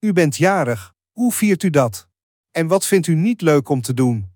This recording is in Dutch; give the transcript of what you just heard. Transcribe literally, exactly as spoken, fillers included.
U bent jarig, hoe viert u dat? En wat vindt u niet leuk om te doen?